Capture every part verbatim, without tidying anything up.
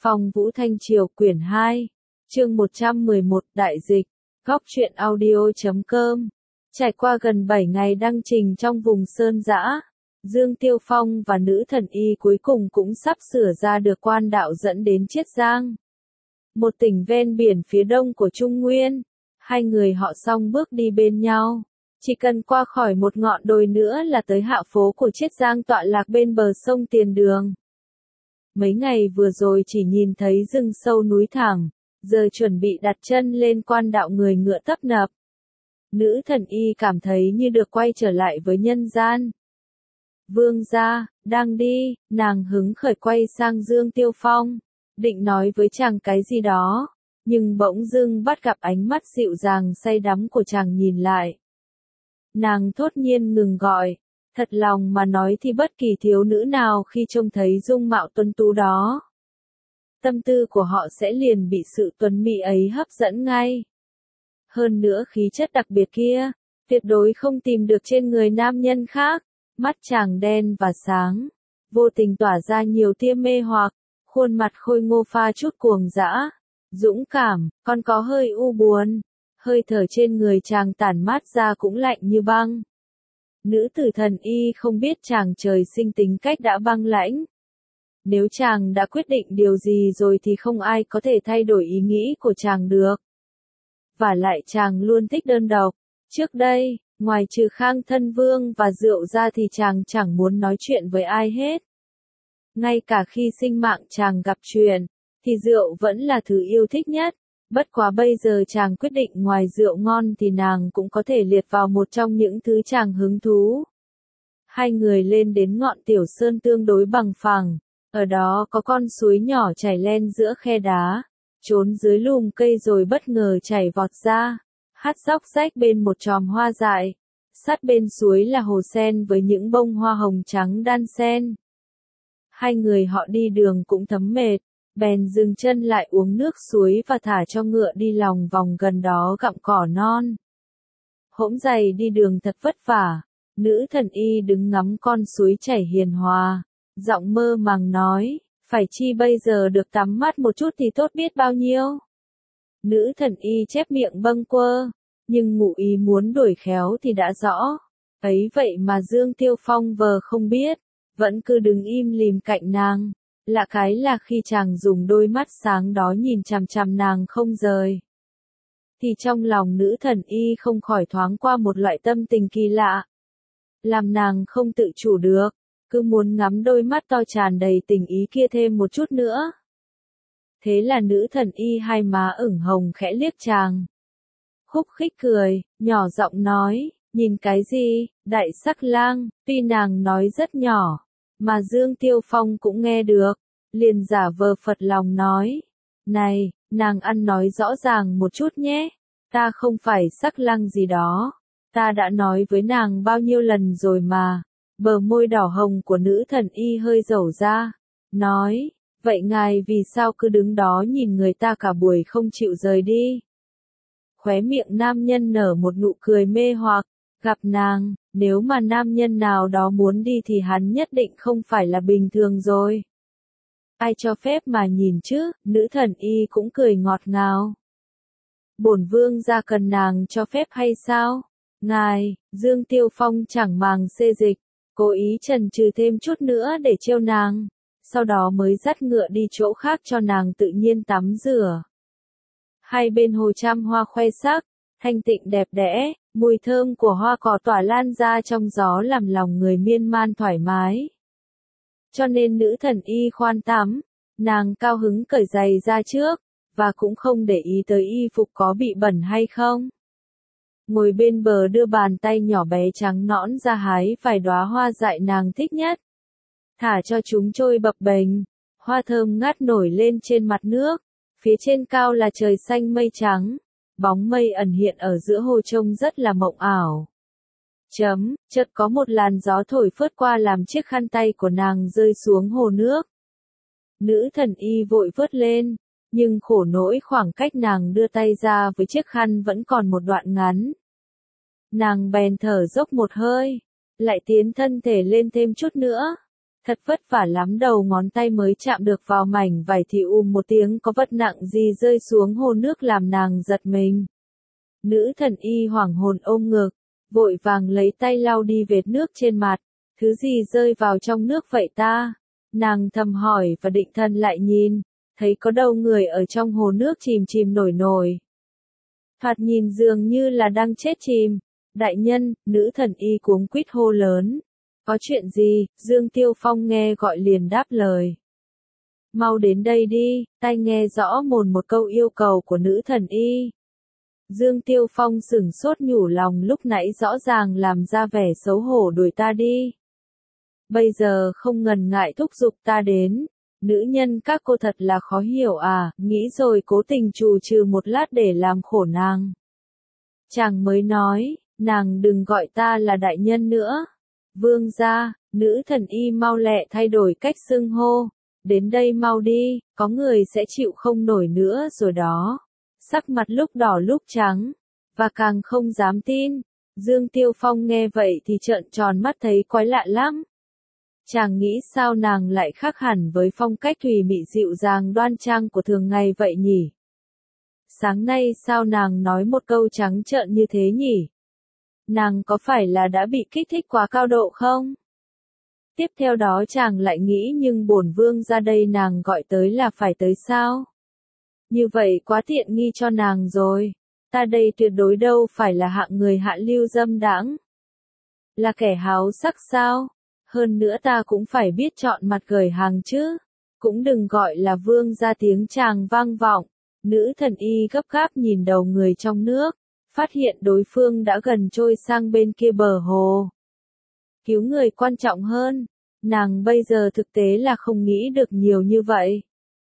Phong Vũ Thanh Triều quyển hai, chương một trăm mười một Đại dịch, góc truyện audio chấm com. Trải qua gần bảy ngày đăng trình trong vùng Sơn Dã, Dương Tiêu Phong và nữ thần y cuối cùng cũng sắp sửa ra được quan đạo dẫn đến Chiết Giang, một tỉnh ven biển phía đông của Trung Nguyên. Hai người họ song bước đi bên nhau, chỉ cần qua khỏi một ngọn đồi nữa là tới hạ phố của Chiết Giang tọa lạc bên bờ sông Tiền Đường. Mấy ngày vừa rồi chỉ nhìn thấy rừng sâu núi thẳm, giờ chuẩn bị đặt chân lên quan đạo người ngựa tấp nập. Nữ thần y cảm thấy như được quay trở lại với nhân gian. Vương gia, đang đi, nàng hứng khởi quay sang Dương Tiêu Phong, định nói với chàng cái gì đó, nhưng bỗng dưng bắt gặp ánh mắt dịu dàng say đắm của chàng nhìn lại. Nàng thốt nhiên ngừng gọi, thật lòng mà nói thì bất kỳ thiếu nữ nào khi trông thấy dung mạo tuấn tú đó, tâm tư của họ sẽ liền bị sự tuấn mỹ ấy hấp dẫn ngay. Hơn nữa khí chất đặc biệt kia, tuyệt đối không tìm được trên người nam nhân khác. Mắt chàng đen và sáng, vô tình tỏa ra nhiều tia mê hoặc, khuôn mặt khôi ngô pha chút cuồng dã, dũng cảm, còn có hơi u buồn, hơi thở trên người chàng tản mát ra cũng lạnh như băng. Nữ tử thần y không biết chàng trời sinh tính cách đã băng lãnh. Nếu chàng đã quyết định điều gì rồi thì không ai có thể thay đổi ý nghĩ của chàng được. Và lại chàng luôn thích đơn độc. Trước đây, ngoài trừ Khang Thân Vương và rượu ra thì chàng chẳng muốn nói chuyện với ai hết. Ngay cả khi sinh mạng chàng gặp chuyện, thì rượu vẫn là thứ yêu thích nhất. Bất quá bây giờ chàng quyết định ngoài rượu ngon thì nàng cũng có thể liệt vào một trong những thứ chàng hứng thú. Hai người lên đến ngọn tiểu sơn tương đối bằng phẳng, ở đó có con suối nhỏ chảy len giữa khe đá, trốn dưới lùm cây rồi bất ngờ chảy vọt ra, hắt róc rách bên một chòm hoa dại. Sát bên suối là hồ sen với những bông hoa hồng trắng đan xen. Hai người họ đi đường cũng thấm mệt, bèn dừng chân lại uống nước suối và thả cho ngựa đi lòng vòng gần đó gặm cỏ non. Hỗn dày đi đường thật vất vả, nữ thần y đứng ngắm con suối chảy hiền hòa, giọng mơ màng nói, phải chi bây giờ được tắm mát một chút thì tốt biết bao nhiêu. Nữ thần y chép miệng bâng quơ, nhưng ngụ ý muốn đuổi khéo thì đã rõ. Ấy vậy mà Dương Tiêu Phong vờ không biết, vẫn cứ đứng im lìm cạnh nàng. Lạ cái là khi chàng dùng đôi mắt sáng đó nhìn chằm chằm nàng không rời, thì trong lòng nữ thần y không khỏi thoáng qua một loại tâm tình kỳ lạ, làm nàng không tự chủ được, cứ muốn ngắm đôi mắt to tràn đầy tình ý kia thêm một chút nữa. Thế là nữ thần y hai má ửng hồng khẽ liếc chàng, khúc khích cười, nhỏ giọng nói, nhìn cái gì, đại sắc lang. Tuy nàng nói rất nhỏ, mà Dương Tiêu Phong cũng nghe được, liền giả vờ phật lòng nói, này, nàng ăn nói rõ ràng một chút nhé, ta không phải sắc lang gì đó, ta đã nói với nàng bao nhiêu lần rồi mà. Bờ môi đỏ hồng của nữ thần y hơi dẩu ra, nói, vậy ngài vì sao cứ đứng đó nhìn người ta cả buổi không chịu rời đi? Khóe miệng nam nhân nở một nụ cười mê hoặc, gặp nàng, nếu mà nam nhân nào đó muốn đi thì hắn nhất định không phải là bình thường rồi. Ai cho phép mà nhìn chứ, nữ thần y cũng cười ngọt ngào. Bổn vương gia cần nàng cho phép hay sao? Ngài, Dương Tiêu Phong chẳng màng xê dịch, cố ý chần chừ thêm chút nữa để trêu nàng, sau đó mới dắt ngựa đi chỗ khác cho nàng tự nhiên tắm rửa. Hai bên hồ trăm hoa khoe sắc, thanh tịnh đẹp đẽ, mùi thơm của hoa cỏ tỏa lan ra trong gió làm lòng người miên man thoải mái. Cho nên nữ thần y khoan tắm, nàng cao hứng cởi giày ra trước, và cũng không để ý tới y phục có bị bẩn hay không. Ngồi bên bờ đưa bàn tay nhỏ bé trắng nõn ra hái vài đóa hoa dại nàng thích nhất. Thả cho chúng trôi bập bềnh, hoa thơm ngát nổi lên trên mặt nước, phía trên cao là trời xanh mây trắng, bóng mây ẩn hiện ở giữa hồ trông rất là mộng ảo. Chấm, chợt có một làn gió thổi phớt qua làm chiếc khăn tay của nàng rơi xuống hồ nước. Nữ thần y vội vớt lên, nhưng khổ nỗi khoảng cách nàng đưa tay ra với chiếc khăn vẫn còn một đoạn ngắn. Nàng bèn thở dốc một hơi, lại tiến thân thể lên thêm chút nữa. Thật vất vả lắm đầu ngón tay mới chạm được vào mảnh vải thì ùm một tiếng có vật nặng gì rơi xuống hồ nước làm nàng giật mình. Nữ thần y hoảng hồn ôm ngực, vội vàng lấy tay lau đi vệt nước trên mặt. Thứ gì rơi vào trong nước vậy ta? Nàng thầm hỏi và định thần lại nhìn, thấy có đâu người ở trong hồ nước chìm chìm nổi nổi. Thoạt nhìn dường như là đang chết chìm. Đại nhân, nữ thần y cuống quýt hô lớn. Có chuyện gì? Dương Tiêu Phong nghe gọi liền đáp lời. Mau đến đây đi, tai nghe rõ mồn một câu yêu cầu của nữ thần y. Dương Tiêu Phong sửng sốt nhủ lòng lúc nãy rõ ràng làm ra vẻ xấu hổ đuổi ta đi. Bây giờ không ngần ngại thúc giục ta đến. Nữ nhân các cô thật là khó hiểu à, nghĩ rồi cố tình trù trừ một lát để làm khổ nàng. Chàng mới nói, nàng đừng gọi ta là đại nhân nữa. Vương gia, nữ thần y mau lẹ thay đổi cách xưng hô. Đến đây mau đi, có người sẽ chịu không nổi nữa rồi đó. Sắc mặt lúc đỏ lúc trắng, và càng không dám tin. Dương Tiêu Phong nghe vậy thì trợn tròn mắt thấy quái lạ lắm. Chàng nghĩ sao nàng lại khác hẳn với phong cách thùy mị dịu dàng đoan trang của thường ngày vậy nhỉ? Sáng nay sao nàng nói một câu trắng trợn như thế nhỉ? Nàng có phải là đã bị kích thích quá cao độ không? Tiếp theo đó chàng lại nghĩ nhưng bổn vương ra đây nàng gọi tới là phải tới sao? Như vậy quá tiện nghi cho nàng rồi. Ta đây tuyệt đối đâu phải là hạng người hạ lưu dâm đãng. Là kẻ háo sắc sao? Hơn nữa ta cũng phải biết chọn mặt gởi hàng chứ. Cũng đừng gọi là vương ra tiếng chàng vang vọng. Nữ thần y gấp gáp nhìn đầu người trong nước. Phát hiện đối phương đã gần trôi sang bên kia bờ hồ. Cứu người quan trọng hơn. Nàng bây giờ thực tế là không nghĩ được nhiều như vậy.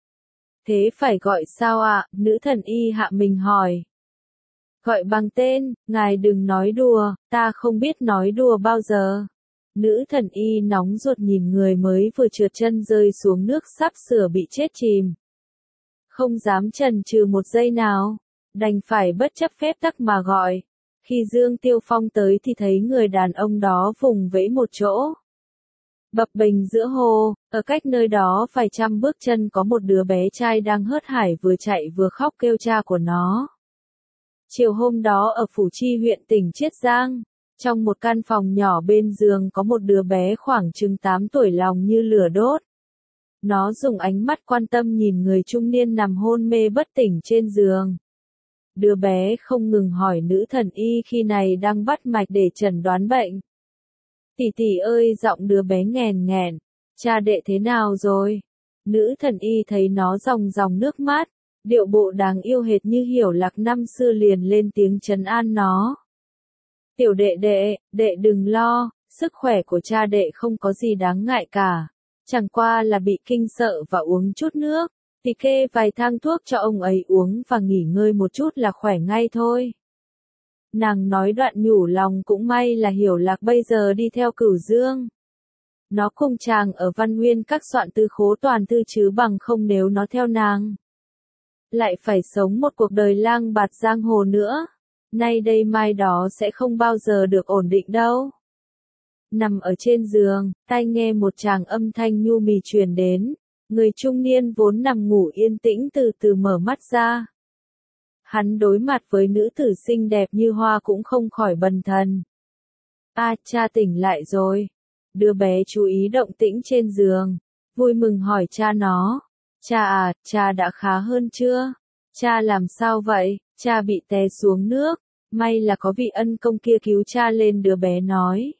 Thế phải gọi sao ạ? Nữ thần y hạ mình hỏi. Gọi bằng tên, ngài đừng nói đùa, ta không biết nói đùa bao giờ. Nữ thần y nóng ruột nhìn người mới vừa trượt chân rơi xuống nước sắp sửa bị chết chìm. Không dám chần chừ một giây nào, đành phải bất chấp phép tắc mà gọi. Khi Dương Tiêu Phong tới thì thấy người đàn ông đó vùng vẫy một chỗ. Bập bềnh giữa hồ, ở cách nơi đó vài trăm bước chân có một đứa bé trai đang hớt hải vừa chạy vừa khóc kêu cha của nó. Chiều hôm đó ở Phủ Chi huyện tỉnh Chiết Giang, trong một căn phòng nhỏ bên giường có một đứa bé khoảng chừng tám tuổi lòng như lửa đốt. Nó dùng ánh mắt quan tâm nhìn người trung niên nằm hôn mê bất tỉnh trên giường. Đứa bé không ngừng hỏi nữ thần y khi này đang bắt mạch để chẩn đoán bệnh. Tỷ tỷ ơi, giọng đứa bé nghèn nghẹn, cha đệ thế nào rồi? Nữ thần y thấy nó ròng ròng nước mắt, điệu bộ đáng yêu hệt như Hiểu Lạc năm xưa liền lên tiếng trấn an nó. Tiểu đệ đệ, đệ đừng lo, sức khỏe của cha đệ không có gì đáng ngại cả. Chẳng qua là bị kinh sợ và uống chút nước, thì kê vài thang thuốc cho ông ấy uống và nghỉ ngơi một chút là khỏe ngay thôi. Nàng nói đoạn nhủ lòng cũng may là Hiểu Lạc bây giờ đi theo Cửu Dương. Nó cùng chàng ở Văn Nguyên các soạn tư khố toàn thư chứ bằng không nếu nó theo nàng. Lại phải sống một cuộc đời lang bạt giang hồ nữa. Nay đây mai đó sẽ không bao giờ được ổn định đâu. Nằm ở trên giường, tai nghe một tràng âm thanh nhu mì truyền đến. Người trung niên vốn nằm ngủ yên tĩnh từ từ mở mắt ra. Hắn đối mặt với nữ tử xinh đẹp như hoa cũng không khỏi bần thần. A, cha tỉnh lại rồi. Đứa bé chú ý động tĩnh trên giường, vui mừng hỏi cha nó. Cha à, cha đã khá hơn chưa? Cha làm sao vậy? Cha bị té xuống nước. May là có vị ân công kia cứu cha lên, đứa bé nói.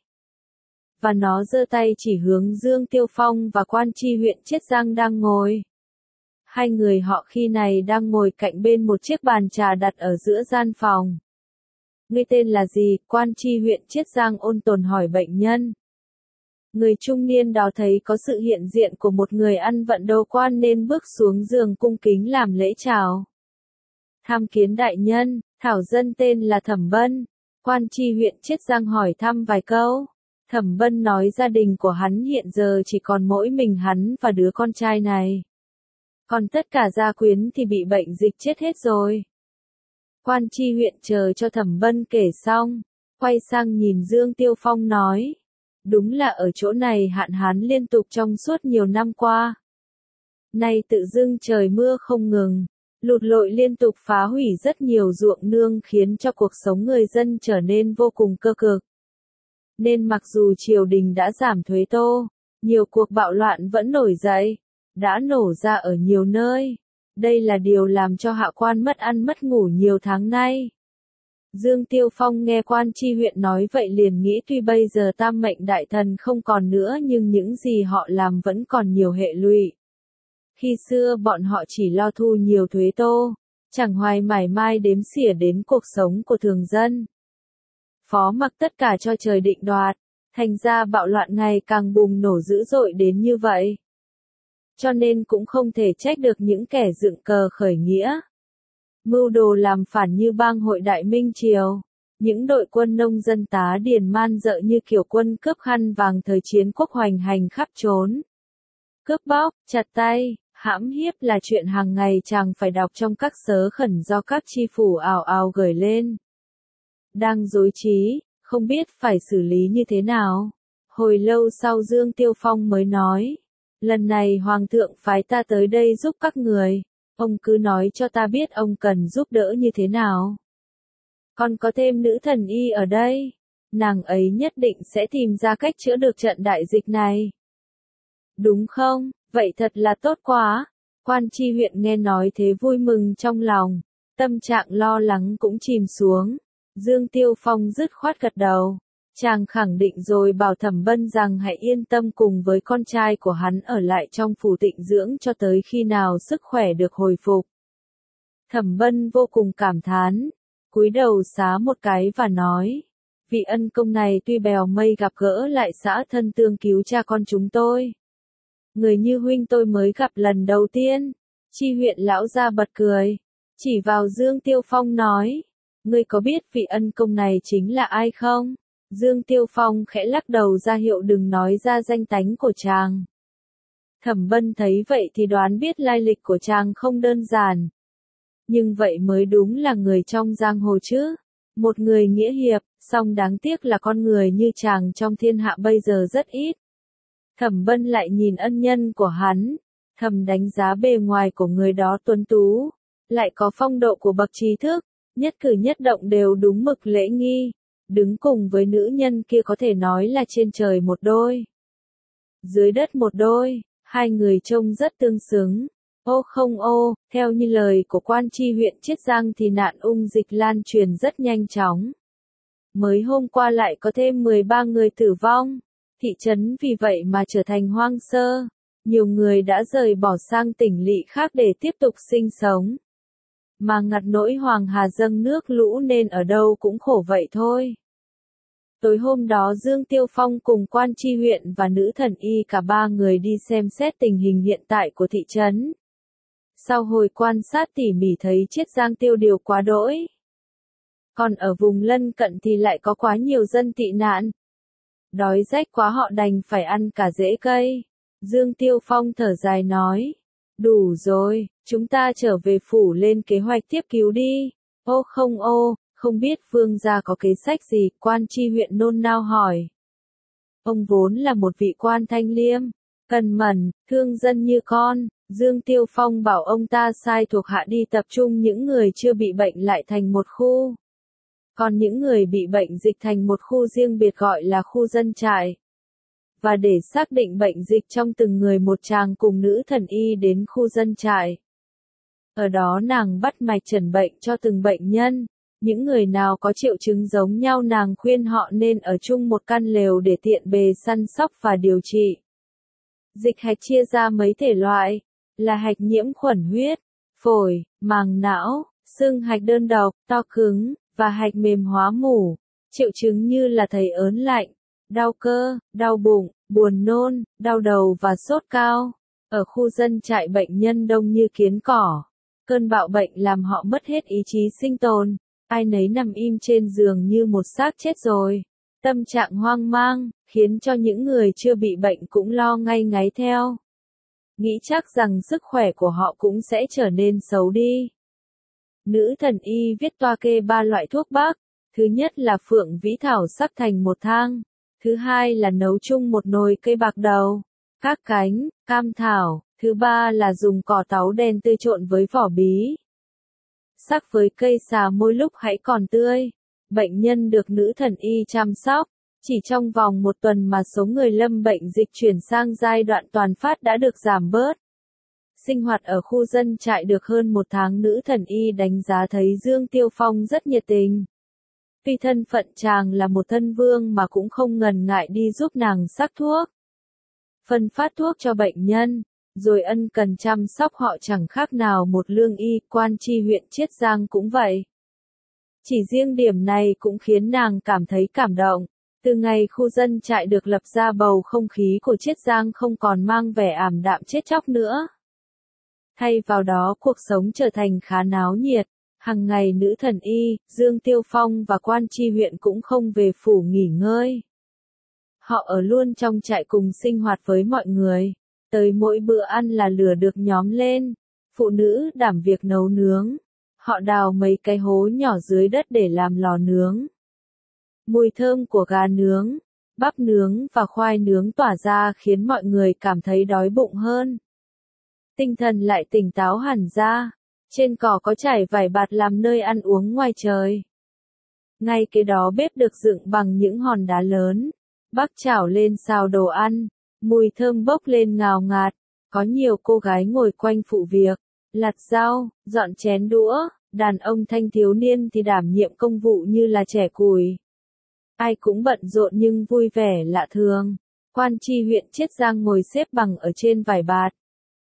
Và nó giơ tay chỉ hướng Dương Tiêu Phong và Quan Chi huyện Chiết Giang đang ngồi. Hai người họ khi này đang ngồi cạnh bên một chiếc bàn trà đặt ở giữa gian phòng. Ngươi tên là gì? Quan Chi huyện Chiết Giang ôn tồn hỏi bệnh nhân. Người trung niên đó thấy có sự hiện diện của một người ăn vận đầu quan nên bước xuống giường cung kính làm lễ chào. Tham kiến đại nhân, thảo dân tên là Thẩm Bân. Quan Chi huyện Chiết Giang hỏi thăm vài câu. Thẩm Bân nói gia đình của hắn hiện giờ chỉ còn mỗi mình hắn và đứa con trai này. Còn tất cả gia quyến thì bị bệnh dịch chết hết rồi. Quan Chi huyện chờ cho Thẩm Bân kể xong, quay sang nhìn Dương Tiêu Phong nói. Đúng là ở chỗ này hạn hán liên tục trong suốt nhiều năm qua. Nay tự dưng trời mưa không ngừng, lụt lội liên tục phá hủy rất nhiều ruộng nương khiến cho cuộc sống người dân trở nên vô cùng cơ cực. Nên mặc dù triều đình đã giảm thuế tô, nhiều cuộc bạo loạn vẫn nổi dậy, đã nổ ra ở nhiều nơi. Đây là điều làm cho hạ quan mất ăn mất ngủ nhiều tháng nay. Dương Tiêu Phong nghe quan tri huyện nói vậy liền nghĩ tuy bây giờ tam mệnh đại thần không còn nữa nhưng những gì họ làm vẫn còn nhiều hệ lụy. Khi xưa bọn họ chỉ lo thu nhiều thuế tô, chẳng hoài mải mai đếm xỉa đến cuộc sống của thường dân. Phó mặc tất cả cho trời định đoạt, thành ra bạo loạn ngày càng bùng nổ dữ dội đến như vậy. Cho nên cũng không thể trách được những kẻ dựng cờ khởi nghĩa. Mưu đồ làm phản như bang hội Đại Minh Triều, những đội quân nông dân tá điền man dợ như kiểu quân cướp khăn vàng thời chiến quốc hoành hành khắp trốn. Cướp bóc, chặt tay, hãm hiếp là chuyện hàng ngày chàng phải đọc trong các sớ khẩn do các tri phủ ào ào gửi lên. Đang rối trí, không biết phải xử lý như thế nào. Hồi lâu sau Dương Tiêu Phong mới nói, lần này Hoàng thượng phái ta tới đây giúp các người, ông cứ nói cho ta biết ông cần giúp đỡ như thế nào. Còn có thêm nữ thần y ở đây, nàng ấy nhất định sẽ tìm ra cách chữa được trận đại dịch này. Đúng không? Vậy thật là tốt quá. Quan tri huyện nghe nói thế vui mừng trong lòng, tâm trạng lo lắng cũng chìm xuống. Dương Tiêu Phong dứt khoát gật đầu. Chàng khẳng định rồi bảo Thẩm Bân rằng hãy yên tâm cùng với con trai của hắn ở lại trong phủ tịnh dưỡng cho tới khi nào sức khỏe được hồi phục. Thẩm Bân vô cùng cảm thán, cúi đầu xá một cái và nói, vị ân công này tuy bèo mây gặp gỡ lại xã thân tương cứu cha con chúng tôi. Người như huynh tôi mới gặp lần đầu tiên. Tri huyện lão ra bật cười, chỉ vào Dương Tiêu Phong nói, ngươi có biết vị ân công này chính là ai không? Dương Tiêu Phong khẽ lắc đầu ra hiệu đừng nói ra danh tánh của chàng. Thẩm Bân thấy vậy thì đoán biết lai lịch của chàng không đơn giản. Nhưng vậy mới đúng là người trong giang hồ chứ. Một người nghĩa hiệp, song đáng tiếc là con người như chàng trong thiên hạ bây giờ rất ít. Thẩm Bân lại nhìn ân nhân của hắn, thầm đánh giá bề ngoài của người đó tuấn tú, lại có phong độ của bậc trí thức, nhất cử nhất động đều đúng mực lễ nghi, đứng cùng với nữ nhân kia có thể nói là trên trời một đôi, dưới đất một đôi, hai người trông rất tương xứng. Ô không ô, theo như lời của quan tri huyện Chiết Giang thì nạn ung dịch lan truyền rất nhanh chóng. Mới hôm qua lại có thêm mười ba người tử vong. Thị trấn vì vậy mà trở thành hoang sơ, nhiều người đã rời bỏ sang tỉnh lỵ khác để tiếp tục sinh sống. Mà ngặt nỗi Hoàng Hà dâng nước lũ nên ở đâu cũng khổ vậy thôi. Tối hôm đó Dương Tiêu Phong cùng quan tri huyện và nữ thần y cả ba người đi xem xét tình hình hiện tại của thị trấn. Sau hồi quan sát tỉ mỉ thấy Chiết Giang tiêu điều quá đỗi. Còn ở vùng lân cận thì lại có quá nhiều dân tị nạn. Đói rách quá họ đành phải ăn cả rễ cây. Dương Tiêu Phong thở dài nói. Đủ rồi, chúng ta trở về phủ lên kế hoạch tiếp cứu đi. Ô không ô, không biết vương gia có kế sách gì, quan tri huyện nôn nao hỏi. Ông vốn là một vị quan thanh liêm, cần mẫn, thương dân như con. Dương Tiêu Phong bảo ông ta sai thuộc hạ đi tập trung những người chưa bị bệnh lại thành một khu. Còn những người bị bệnh dịch thành một khu riêng biệt gọi là khu dân trại. Và để xác định bệnh dịch trong từng người một chàng cùng nữ thần y đến khu dân trại. Ở đó nàng bắt mạch chẩn bệnh cho từng bệnh nhân. Những người nào có triệu chứng giống nhau nàng khuyên họ nên ở chung một căn lều để tiện bề săn sóc và điều trị. Dịch hạch chia ra mấy thể loại, là hạch nhiễm khuẩn huyết, phổi, màng não, xương hạch đơn độc, to cứng, và hạch mềm hóa mủ. Triệu chứng như là thấy ớn lạnh, đau cơ, đau bụng, buồn nôn, đau đầu và sốt cao. Ở khu dân trại bệnh nhân đông như kiến cỏ. Cơn bạo bệnh làm họ mất hết ý chí sinh tồn. Ai nấy nằm im trên giường như một xác chết rồi. Tâm trạng hoang mang, khiến cho những người chưa bị bệnh cũng lo ngay ngáy theo. Nghĩ chắc rằng sức khỏe của họ cũng sẽ trở nên xấu đi. Nữ thần y viết toa kê ba loại thuốc bắc. Thứ nhất là phượng vĩ thảo sắc thành một thang. Thứ hai là nấu chung một nồi cây bạc đầu, các cánh, cam thảo. Thứ ba là dùng cỏ táo đen tươi trộn với vỏ bí sắc với cây xà môi lúc hãy còn tươi. Bệnh nhân được nữ thần y chăm sóc. Chỉ trong vòng một tuần mà số người lâm bệnh dịch chuyển sang giai đoạn toàn phát đã được giảm bớt. Sinh hoạt ở khu dân trại được hơn một tháng, nữ thần y đánh giá thấy Dương Tiêu Phong rất nhiệt tình. Vì thân phận chàng là một thân vương mà cũng không ngần ngại đi giúp nàng sắc thuốc, phân phát thuốc cho bệnh nhân, rồi ân cần chăm sóc họ chẳng khác nào một lương y. Quan tri huyện Chiết Giang cũng vậy. Chỉ riêng điểm này cũng khiến nàng cảm thấy cảm động. Từ ngày khu dân trại được lập ra, bầu không khí của Chiết Giang không còn mang vẻ ảm đạm chết chóc nữa. Thay vào đó cuộc sống trở thành khá náo nhiệt. Hằng ngày nữ thần y, Dương Tiêu Phong và quan tri huyện cũng không về phủ nghỉ ngơi. Họ ở luôn trong trại cùng sinh hoạt với mọi người. Tới mỗi bữa ăn là lửa được nhóm lên. Phụ nữ đảm việc nấu nướng. Họ đào mấy cái hố nhỏ dưới đất để làm lò nướng. Mùi thơm của gà nướng, bắp nướng và khoai nướng tỏa ra khiến mọi người cảm thấy đói bụng hơn. Tinh thần lại tỉnh táo hẳn ra. Trên cỏ có trải vải bạt làm nơi ăn uống ngoài trời. Ngay kế đó bếp được dựng bằng những hòn đá lớn. Bắc chảo lên xào đồ ăn. Mùi thơm bốc lên ngào ngạt. Có nhiều cô gái ngồi quanh phụ việc, lặt rau, dọn chén đũa. Đàn ông thanh thiếu niên thì đảm nhiệm công vụ như là chẻ củi. Ai cũng bận rộn nhưng vui vẻ lạ thường. Quan tri huyện Chiết Giang ngồi xếp bằng ở trên vải bạt.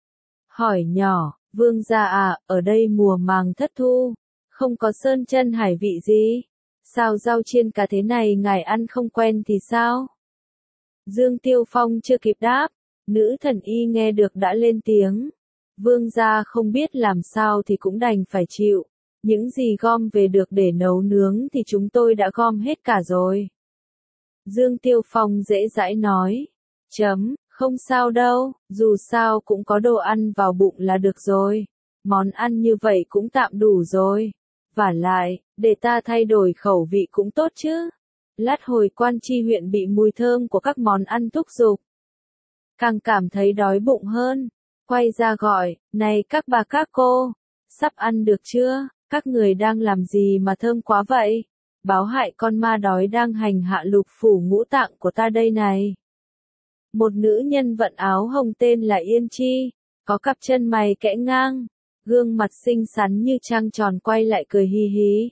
Hỏi nhỏ, vương gia à, ở đây mùa màng thất thu, không có sơn chân hải vị gì? Sao rau chiên cá thế này ngài ăn không quen thì sao? Dương Tiêu Phong chưa kịp đáp, nữ thần y nghe được đã lên tiếng. Vương gia không biết làm sao thì cũng đành phải chịu. Những gì gom về được để nấu nướng thì chúng tôi đã gom hết cả rồi. Dương Tiêu Phong dễ dãi nói. Chấm, không sao đâu, dù sao cũng có đồ ăn vào bụng là được rồi. Món ăn như vậy cũng tạm đủ rồi. Vả lại, để ta thay đổi khẩu vị cũng tốt chứ. Lát hồi quan tri huyện bị mùi thơm của các món ăn thúc giục. Càng cảm thấy đói bụng hơn. Quay ra gọi, này các bà các cô, sắp ăn được chưa? Các người đang làm gì mà thơm quá vậy? Báo hại con ma đói đang hành hạ lục phủ ngũ tạng của ta đây này. Một nữ nhân vận áo hồng tên là Yên Chi, có cặp chân mày kẽ ngang, gương mặt xinh xắn như trăng tròn quay lại cười hì hí.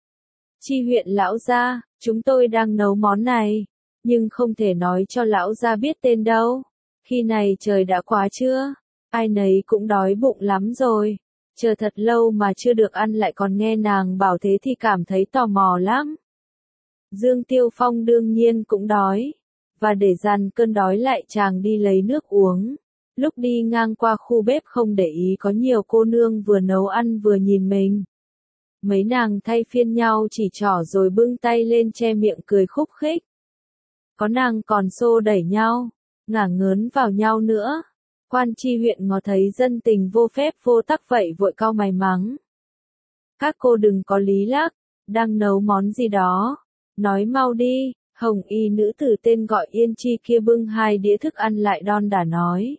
Chi huyện lão gia, chúng tôi đang nấu món này, nhưng không thể nói cho lão gia biết tên đâu. Khi này trời đã quá trưa, ai nấy cũng đói bụng lắm rồi. Chờ thật lâu mà chưa được ăn lại còn nghe nàng bảo thế thì cảm thấy tò mò lắm. Dương Tiêu Phong đương nhiên cũng đói. Và để dằn cơn đói lại chàng đi lấy nước uống. Lúc đi ngang qua khu bếp không để ý có nhiều cô nương vừa nấu ăn vừa nhìn mình. Mấy nàng thay phiên nhau chỉ trỏ rồi bưng tay lên che miệng cười khúc khích. Có nàng còn xô đẩy nhau, ngả ngớn vào nhau nữa. Quan tri huyện ngó thấy dân tình vô phép vô tắc vậy vội cau mày mắng. Các cô đừng có lý lắc, đang nấu món gì đó. Nói mau đi, hồng y nữ tử tên gọi Yên Chi kia bưng hai đĩa thức ăn lại đon đả nói.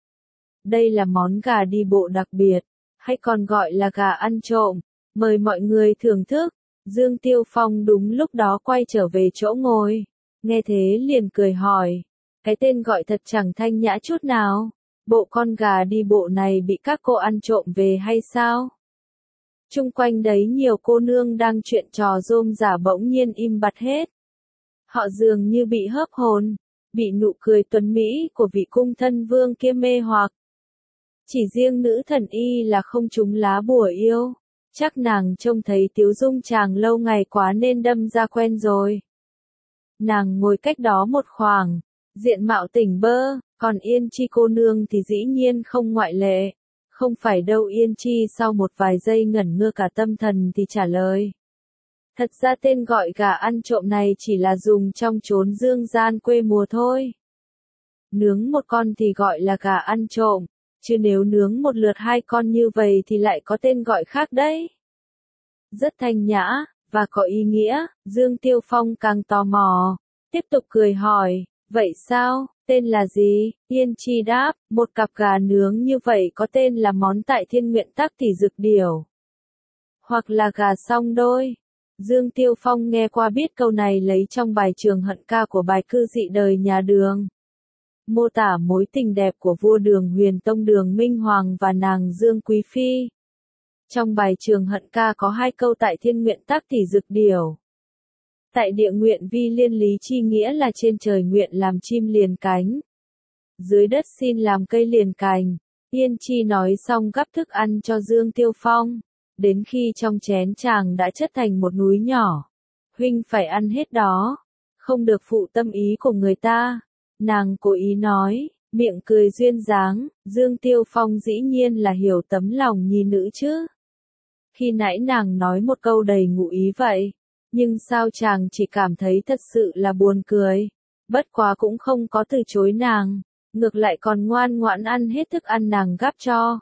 Đây là món gà đi bộ đặc biệt, hay còn gọi là gà ăn trộm, mời mọi người thưởng thức. Dương Tiêu Phong đúng lúc đó quay trở về chỗ ngồi, nghe thế liền cười hỏi. Cái tên gọi thật chẳng thanh nhã chút nào. Bộ con gà đi bộ này bị các cô ăn trộm về hay sao? Chung quanh đấy nhiều cô nương đang chuyện trò rôm rả bỗng nhiên im bặt hết. Họ dường như bị hớp hồn, bị nụ cười tuấn mỹ của vị cung thân vương kia mê hoặc. Chỉ riêng nữ thần y là không trúng lá bùa yêu. Chắc nàng trông thấy Tiếu Dung chàng lâu ngày quá nên đâm ra quen rồi. Nàng ngồi cách đó một khoảng, diện mạo tỉnh bơ. Còn Yên Chi cô nương thì dĩ nhiên không ngoại lệ. Không phải đâu. Yên Chi sau một vài giây ngẩn ngơ cả tâm thần thì trả lời. Thật ra tên gọi gà ăn trộm này chỉ là dùng trong chốn dương gian quê mùa thôi. Nướng một con thì gọi là gà ăn trộm, chứ nếu nướng một lượt hai con như vậy thì lại có tên gọi khác đấy. Rất thanh nhã, và có ý nghĩa, Dương Tiêu Phong càng tò mò. tiếp tục cười hỏi, vậy sao, tên là gì? Yên Chi đáp, một cặp gà nướng như vậy có tên là món tại Thiên Nguyện Tắc Tỷ Dực Điểu. Hoặc là gà song đôi. Dương Tiêu Phong nghe qua biết câu này lấy trong bài Trường Hận Ca của bài cư dị đời nhà Đường. Mô tả mối tình đẹp của vua Đường Huyền Tông Đường Minh Hoàng và nàng Dương Quý Phi. Trong bài Trường Hận Ca có hai câu tại Thiên Nguyện Tắc Tỷ Dực Điểu. Tại địa nguyện vi liên lý chi nghĩa là trên trời nguyện làm chim liền cánh. Dưới đất xin làm cây liền cành. Yên Chi nói xong gắp thức ăn cho Dương Tiêu Phong. Đến khi trong chén chàng đã chất thành một núi nhỏ. Huynh phải ăn hết đó. Không được phụ tâm ý của người ta. Nàng cố ý nói, miệng cười duyên dáng. Dương Tiêu Phong dĩ nhiên là hiểu tấm lòng nhi nữ chứ. Khi nãy nàng nói một câu đầy ngụ ý vậy. Nhưng sao chàng chỉ cảm thấy thật sự là buồn cười. Bất quá cũng không có từ chối nàng. Ngược lại còn ngoan ngoãn ăn hết thức ăn nàng gắp cho.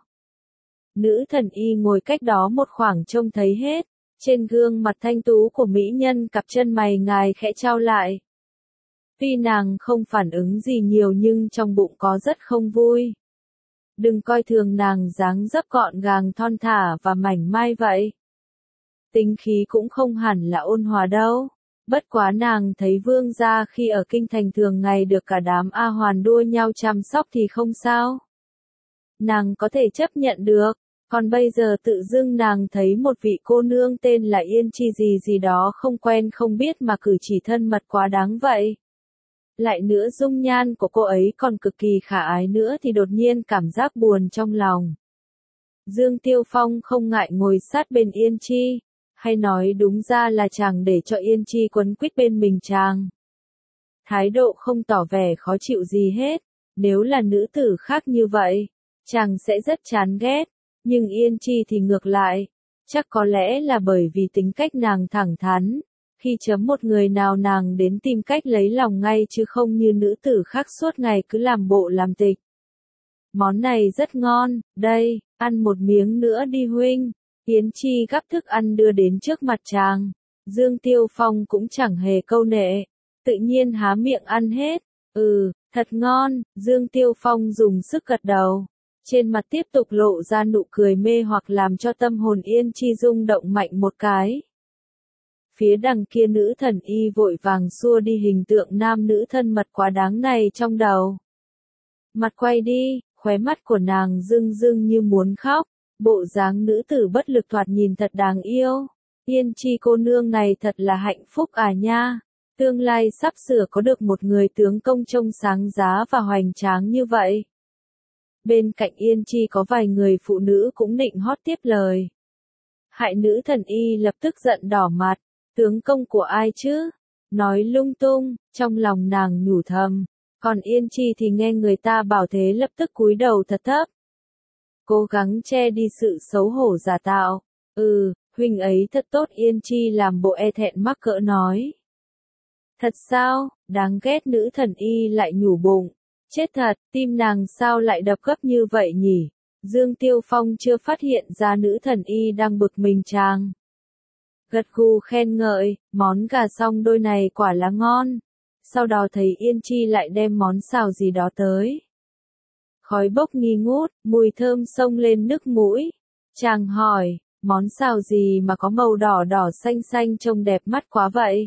Nữ thần y ngồi cách đó một khoảng trông thấy hết. Trên gương mặt thanh tú của mỹ nhân cặp chân mày ngài khẽ trao lại. Tuy nàng không phản ứng gì nhiều nhưng trong bụng có rất không vui. Đừng coi thường nàng dáng dấp gọn gàng thon thả và mảnh mai vậy. Tính khí cũng không hẳn là ôn hòa đâu. Bất quá nàng thấy vương gia khi ở kinh thành thường ngày được cả đám A Hoàn đua nhau chăm sóc thì không sao. Nàng có thể chấp nhận được. Còn bây giờ tự dưng nàng thấy một vị cô nương tên là Yên Chi gì gì đó không quen không biết mà cử chỉ thân mật quá đáng vậy. Lại nữa dung nhan của cô ấy còn cực kỳ khả ái nữa thì đột nhiên cảm giác buồn trong lòng. Dương Tiêu Phong không ngại ngồi sát bên Yên Chi. Hay nói đúng ra là chàng để cho Yên Chi quấn quýt bên mình chàng. Thái độ không tỏ vẻ khó chịu gì hết. Nếu là nữ tử khác như vậy, chàng sẽ rất chán ghét. Nhưng Yên Chi thì ngược lại. Chắc có lẽ là bởi vì tính cách nàng thẳng thắn. Khi chấm một người nào nàng đến tìm cách lấy lòng ngay chứ không như nữ tử khác suốt ngày cứ làm bộ làm tịch. Món này rất ngon, đây, ăn một miếng nữa đi huynh. Yến Chi gắp thức ăn đưa đến trước mặt chàng. Dương Tiêu Phong cũng chẳng hề câu nệ. Tự nhiên há miệng ăn hết. Ừ, thật ngon, Dương Tiêu Phong dùng sức gật đầu. Trên mặt tiếp tục lộ ra nụ cười mê hoặc làm cho tâm hồn Yên Chi rung động mạnh một cái. Phía đằng kia nữ thần y vội vàng xua đi hình tượng nam nữ thân mật quá đáng này trong đầu. Mặt quay đi, khóe mắt của nàng rưng rưng như muốn khóc. Bộ dáng nữ tử bất lực thoạt nhìn thật đáng yêu. Yên Chi cô nương này thật là hạnh phúc à nha. Tương lai sắp sửa có được một người tướng công trông sáng giá và hoành tráng như vậy. Bên cạnh Yên Chi có vài người phụ nữ cũng định hót tiếp lời. Hại nữ thần y lập tức giận đỏ mặt. Tướng công của ai chứ? Nói lung tung, trong lòng nàng nhủ thầm. Còn Yên Chi thì nghe người ta bảo thế lập tức cúi đầu thật thấp. Cố gắng che đi sự xấu hổ giả tạo. Ừ, huynh ấy thật tốt. Yên Chi làm bộ e thẹn mắc cỡ nói. Thật sao, đáng ghét nữ thần y lại nhủ bụng. Chết thật, tim nàng sao lại đập gấp như vậy nhỉ? Dương Tiêu Phong chưa phát hiện ra nữ thần y đang bực mình chàng. Gật gù khen ngợi, món gà song đôi này quả là ngon. Sau đó thấy Yên Chi lại đem món xào gì đó tới. Khói bốc nghi ngút, mùi thơm xông lên nước mũi. Chàng hỏi, món xào gì mà có màu đỏ đỏ xanh xanh trông đẹp mắt quá vậy?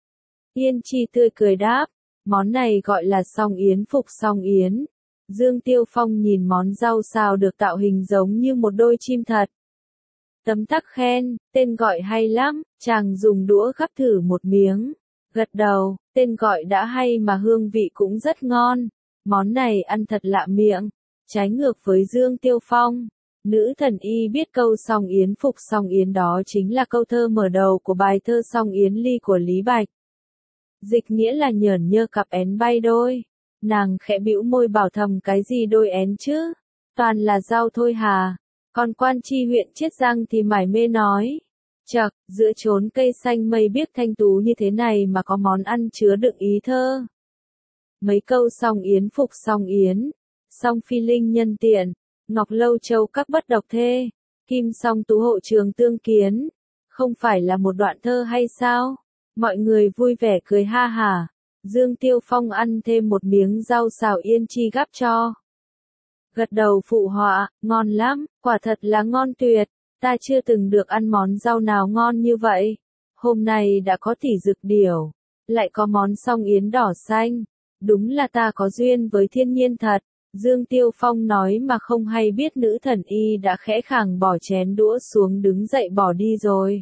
Yên Chi tươi cười đáp, món này gọi là song yến phục song yến. Dương Tiêu Phong nhìn món rau xào được tạo hình giống như một đôi chim thật. Tấm tắc khen, tên gọi hay lắm, chàng dùng đũa gắp thử một miếng. Gật đầu, tên gọi đã hay mà hương vị cũng rất ngon. Món này ăn thật lạ miệng. Trái ngược với Dương Tiêu Phong, nữ thần y biết câu song yến phục song yến đó chính là câu thơ mở đầu của bài thơ Song Yến Ly của Lý Bạch. Dịch nghĩa là nhởn nhơ cặp én bay đôi. Nàng khẽ bĩu môi bảo thầm cái gì đôi én chứ? Toàn là rau thôi hà. Còn Quan Chi huyện Chiết Giang thì mải mê nói. Chậc, giữa chốn cây xanh mây biếc thanh tú như thế này mà có món ăn chứa đựng ý thơ. Mấy câu song yến phục song yến, song phi linh nhân tiện, ngọc lâu châu các bất độc thê, kim song tú hộ trường tương kiến. Không phải là một đoạn thơ hay sao? Mọi người vui vẻ cười ha hả. Dương Tiêu Phong ăn thêm một miếng rau xào Yên Chi gắp cho. Gật đầu phụ họa, ngon lắm, quả thật là ngon tuyệt, ta chưa từng được ăn món rau nào ngon như vậy. Hôm nay đã có tỷ dực điểu, lại có món song yến đỏ xanh, đúng là ta có duyên với thiên nhiên thật. Dương Tiêu Phong nói mà không hay biết nữ thần y đã khẽ khàng bỏ chén đũa xuống đứng dậy bỏ đi rồi.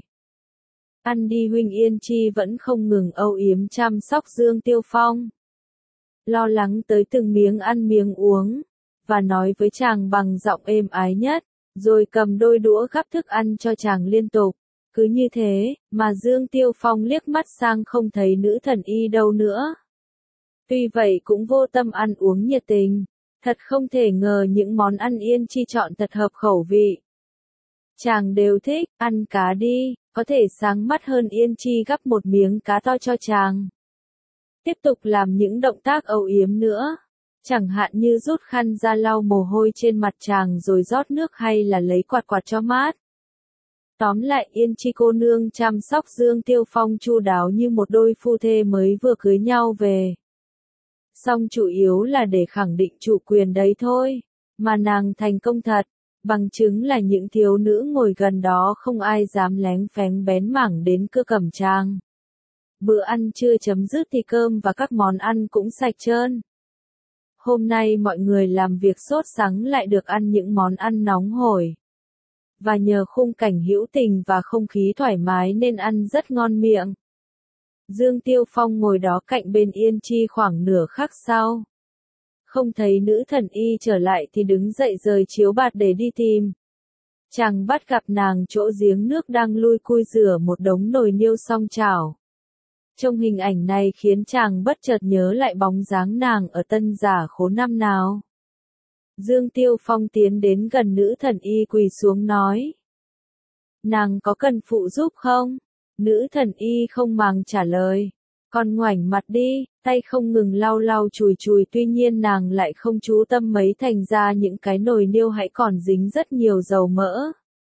Ăn đi huynh. Yên Chi vẫn không ngừng âu yếm chăm sóc Dương Tiêu Phong. Lo lắng tới từng miếng ăn miếng uống, và nói với chàng bằng giọng êm ái nhất, rồi cầm đôi đũa gắp thức ăn cho chàng liên tục. Cứ như thế, mà Dương Tiêu Phong liếc mắt sang không thấy nữ thần y đâu nữa. Tuy vậy cũng vô tâm ăn uống nhiệt tình, thật không thể ngờ những món ăn Yên Chi chọn thật hợp khẩu vị. Chàng đều thích, ăn cá đi, có thể sáng mắt hơn. Yên Chi gắp một miếng cá to cho chàng. Tiếp tục làm những động tác âu yếm nữa, chẳng hạn như rút khăn ra lau mồ hôi trên mặt chàng rồi rót nước hay là lấy quạt quạt cho mát. Tóm lại Yên Chi cô nương chăm sóc Dương Tiêu Phong chu đáo như một đôi phu thê mới vừa cưới nhau về. Song chủ yếu là để khẳng định chủ quyền đấy thôi, mà nàng thành công thật, bằng chứng là những thiếu nữ ngồi gần đó không ai dám lén phén bén mảng đến cưa cẩm chàng. Bữa ăn trưa chấm dứt thì cơm và các món ăn cũng sạch trơn. Hôm nay mọi người làm việc sốt sắng lại được ăn những món ăn nóng hổi. Và nhờ khung cảnh hữu tình và không khí thoải mái nên ăn rất ngon miệng. Dương Tiêu Phong ngồi đó cạnh bên Yên Chi khoảng nửa khắc sau. Không thấy nữ thần y trở lại thì đứng dậy rời chiếu bạt để đi tìm. Chàng bắt gặp nàng chỗ giếng nước đang lui cui rửa một đống nồi niêu song chảo. Trong hình ảnh này khiến chàng bất chợt nhớ lại bóng dáng nàng ở Tân Giả Khố năm nào. Dương Tiêu Phong tiến đến gần nữ thần y quỳ xuống nói. Nàng có cần phụ giúp không? Nữ thần y không màng trả lời. Còn ngoảnh mặt đi, tay không ngừng lau lau chùi chùi, tuy nhiên nàng lại không chú tâm mấy thành ra những cái nồi niêu hãy còn dính rất nhiều dầu mỡ.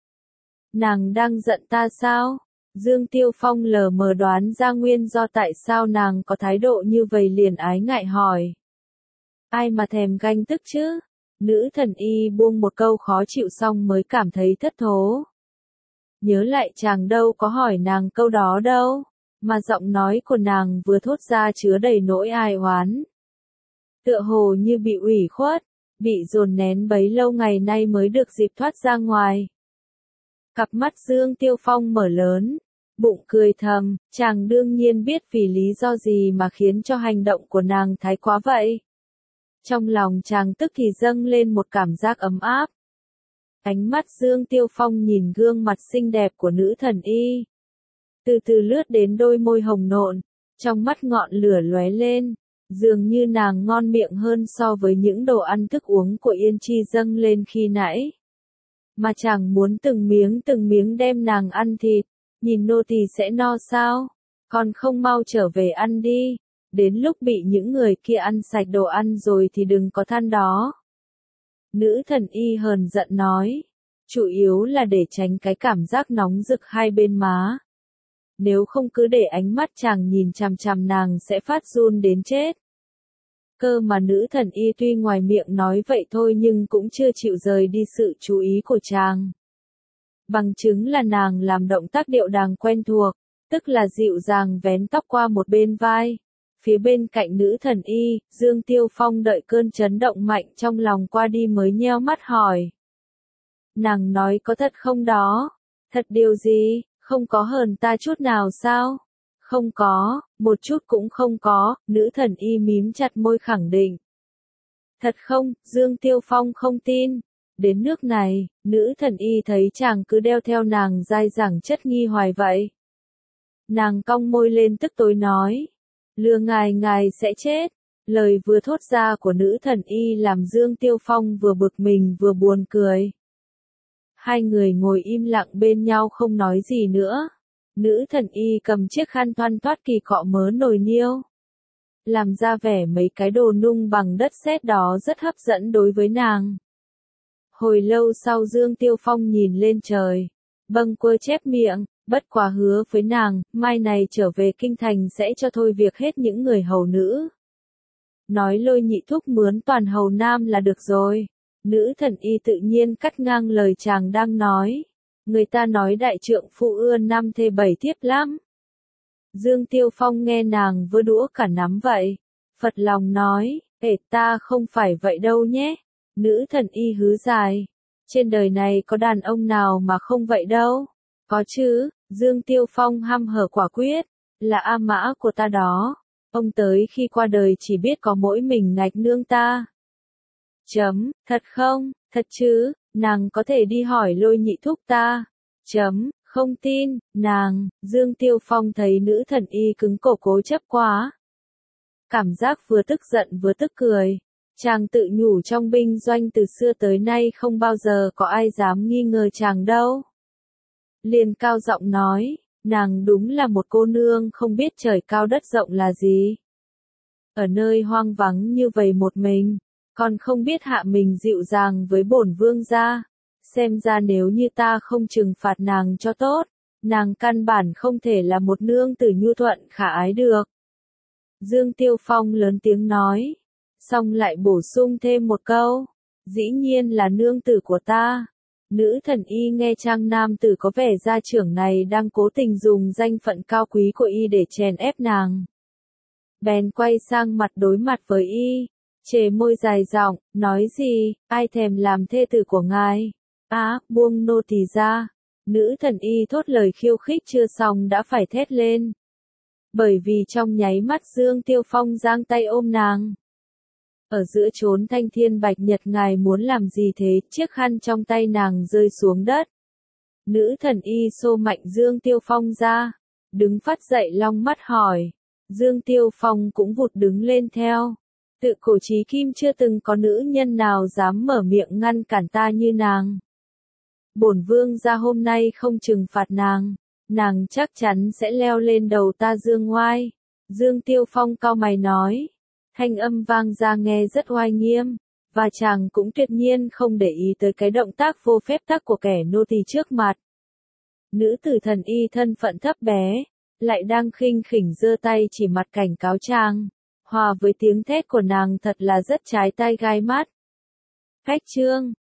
Nàng đang giận ta sao? Dương Tiêu Phong lờ mờ đoán ra nguyên do tại sao nàng có thái độ như vậy liền ái ngại hỏi. Ai mà thèm ganh tức chứ? Nữ thần y buông một câu khó chịu xong mới cảm thấy thất thố. Nhớ lại chàng đâu có hỏi nàng câu đó đâu, mà giọng nói của nàng vừa thốt ra chứa đầy nỗi ai oán. Tựa hồ như bị ủy khuất, bị dồn nén bấy lâu ngày nay mới được dịp thoát ra ngoài. Cặp mắt Dương Tiêu Phong mở lớn, bụng cười thầm, chàng đương nhiên biết vì lý do gì mà khiến cho hành động của nàng thái quá vậy. Trong lòng chàng tức thì dâng lên một cảm giác ấm áp. Ánh mắt Dương Tiêu Phong nhìn gương mặt xinh đẹp của nữ thần y. Từ từ lướt đến đôi môi hồng nộn, trong mắt ngọn lửa lóe lên, dường như nàng ngon miệng hơn so với những đồ ăn thức uống của Yên Chi dâng lên khi nãy. Mà chàng muốn từng miếng từng miếng đem nàng ăn thịt, nhìn nô tỳ sẽ no sao? Còn không mau trở về ăn đi, đến lúc bị những người kia ăn sạch đồ ăn rồi thì đừng có than đó. Nữ thần y hờn giận nói, chủ yếu là để tránh cái cảm giác nóng rực hai bên má. Nếu không cứ để ánh mắt chàng nhìn chằm chằm nàng sẽ phát run đến chết. Cơ mà nữ thần y tuy ngoài miệng nói vậy thôi nhưng cũng chưa chịu rời đi sự chú ý của chàng. Bằng chứng là nàng làm động tác điệu đàng quen thuộc, tức là dịu dàng vén tóc qua một bên vai. Phía bên cạnh nữ thần y, Dương Tiêu Phong đợi cơn chấn động mạnh trong lòng qua đi mới nheo mắt hỏi. Nàng nói có thật không đó? Thật điều gì? Không có hờn ta chút nào sao? Không có, một chút cũng không có, nữ thần y mím chặt môi khẳng định. Thật không? Dương Tiêu Phong không tin. Đến nước này, nữ thần y thấy chàng cứ đeo theo nàng dai dẳng chất nghi hoài vậy. Nàng cong môi lên tức tối nói. Lừa ngài ngài sẽ chết. Lời vừa thốt ra của nữ thần y làm Dương Tiêu Phong vừa bực mình vừa buồn cười. Hai người ngồi im lặng bên nhau không nói gì nữa. Nữ thần y cầm chiếc khăn thoăn thoắt kỳ cọ mớ nồi niêu. Làm ra vẻ mấy cái đồ nung bằng đất sét đó rất hấp dẫn đối với nàng. Hồi lâu sau Dương Tiêu Phong nhìn lên trời. Bâng quơ chép miệng, Bất quá hứa với nàng, mai này trở về kinh thành sẽ cho thôi việc hết những người hầu nữ. Nói Lôi Nhị Thúc mướn toàn hầu nam là được rồi. Nữ thần y tự nhiên cắt ngang lời chàng đang nói. Người ta nói đại trượng phu ưa năm thê bảy thiếp lắm. Dương Tiêu Phong nghe nàng vơ đũa cả nắm vậy. Phật lòng nói, ể ta không phải vậy đâu nhé. Nữ thần y hứ dài. Trên đời này có đàn ông nào mà không vậy đâu. Có chứ, Dương Tiêu Phong hăm hở quả quyết. Là A Mã của ta đó. Ông tới khi qua đời chỉ biết có mỗi mình ngạch nương ta. Chấm, thật không, thật chứ, nàng có thể đi hỏi Lôi Nhị Thúc ta. Chấm, không tin, nàng, Dương Tiêu Phong thấy nữ thần y cứng cổ cố chấp quá. Cảm giác vừa tức giận vừa tức cười. Chàng tự nhủ trong binh doanh từ xưa tới nay không bao giờ có ai dám nghi ngờ chàng đâu. Liền cao giọng nói, nàng đúng là một cô nương không biết trời cao đất rộng là gì. Ở nơi hoang vắng như vậy một mình, còn không biết hạ mình dịu dàng với bổn vương gia. Xem ra nếu như ta không trừng phạt nàng cho tốt, nàng căn bản không thể là một nương tử nhu thuận khả ái được. Dương Tiêu Phong lớn tiếng nói, xong lại bổ sung thêm một câu, dĩ nhiên là nương tử của ta. Nữ thần y nghe trang nam tử có vẻ gia trưởng này đang cố tình dùng danh phận cao quý của y để chèn ép nàng. Bèn quay sang mặt đối mặt với y, chề môi dài giọng, nói gì, ai thèm làm thê tử của ngài? Á, buông nô tỳ ra. Nữ thần y thốt lời khiêu khích chưa xong đã phải thét lên. Bởi vì trong nháy mắt Dương Tiêu Phong giang tay ôm nàng. Ở giữa chốn thanh thiên bạch nhật ngài muốn làm gì thế, chiếc khăn trong tay nàng rơi xuống đất. Nữ thần y xô mạnh Dương Tiêu Phong ra, đứng phát dậy long mắt hỏi. Dương Tiêu Phong cũng vụt đứng lên theo. Tự cổ chí kim chưa từng có nữ nhân nào dám mở miệng ngăn cản ta như nàng. Bổn vương gia hôm nay không trừng phạt nàng, nàng chắc chắn sẽ leo lên đầu ta dương ngoai. Dương Tiêu Phong cau mày nói. Thanh âm vang ra nghe rất oai nghiêm, và chàng cũng tuyệt nhiên không để ý tới cái động tác vô phép tắc của kẻ nô tỳ trước mặt. Nữ tử thần y thân phận thấp bé, lại đang khinh khỉnh giơ tay chỉ mặt cảnh cáo chàng, hòa với tiếng thét của nàng thật là rất trái tai gai mắt. Khách trương,